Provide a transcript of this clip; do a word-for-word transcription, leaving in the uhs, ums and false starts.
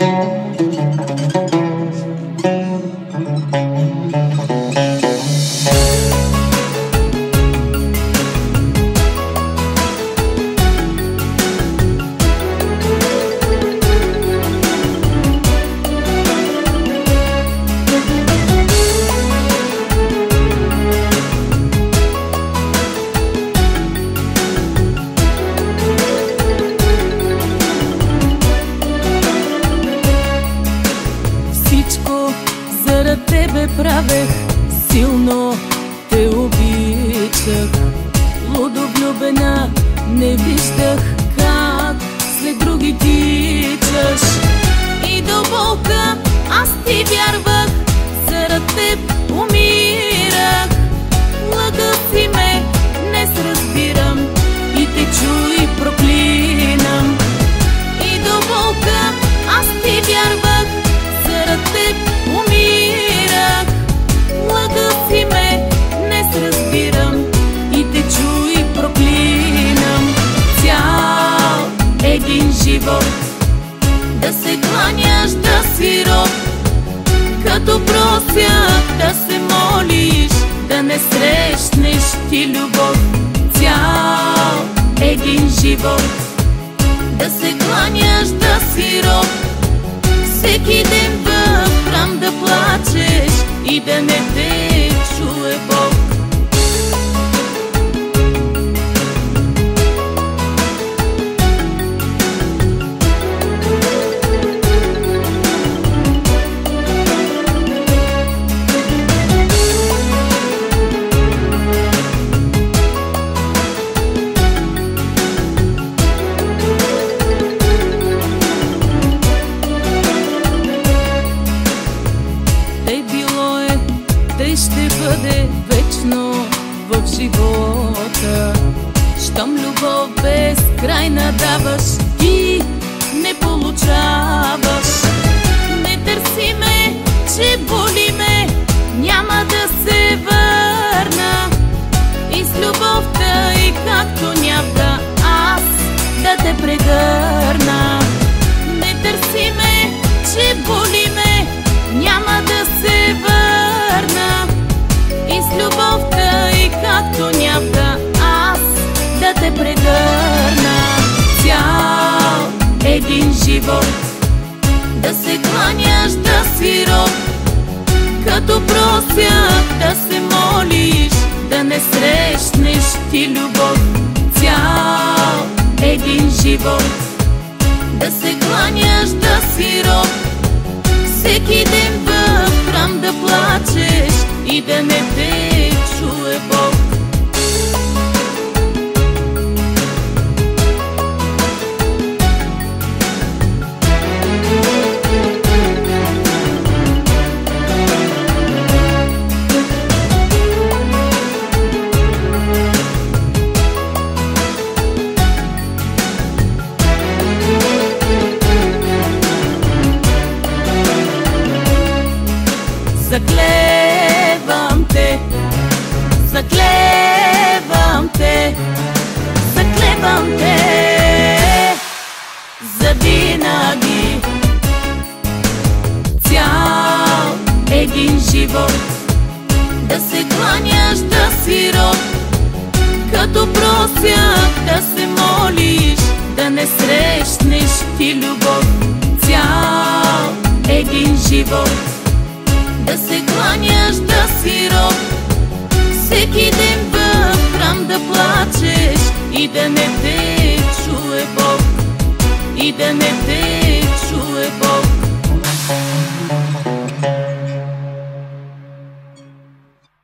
Заради тебе правех, силно те обичах. Лудо влюбена не виждах как след други тичаш. И до болка аз ти вярвах, заради теб умирах. Лъга си ме, днес разбирам и те чуй проклинам. И до болка аз ти вярвах, заради теб умирах. Лъга си ме, днес разбирам и те чуй проклинам. Цял един живот да се кланяш, да си роб, като просях да се молиш, да не срещнеш ти любов. Цял един живот да се кланяш, да си роб, всеки ден в храм да плачеш и да не те чуе Бог. Тъй ще бъде вечно в живота. Щом любов безкрайна даваш, ти не получаваш. Не търси ме, че боли ме, няма да се върна. И с любовта и както нявка аз да те прегърна. Не търси ме, че боли ме, няма да се върна. И с любовта и както нявка аз да те прегърна. Цял един живот да се кланяш, да си роб, като просях да се молиш, да не срещнеш ти любов. Цял един живот да се кланяш, да си роб, всеки ден в храм да плачеш и да не те чуе Бог. Заклевам те, заклевам те, заклевам те завинаги. Цял един живот да се кланяш, да си роб, като просях да се молиш, да не срещнеш ти любов. Цял един живот да се кланяш, да си роб, всеки ден в храм да плачеш и да не те чуе Бог. И да не те чуе Бог.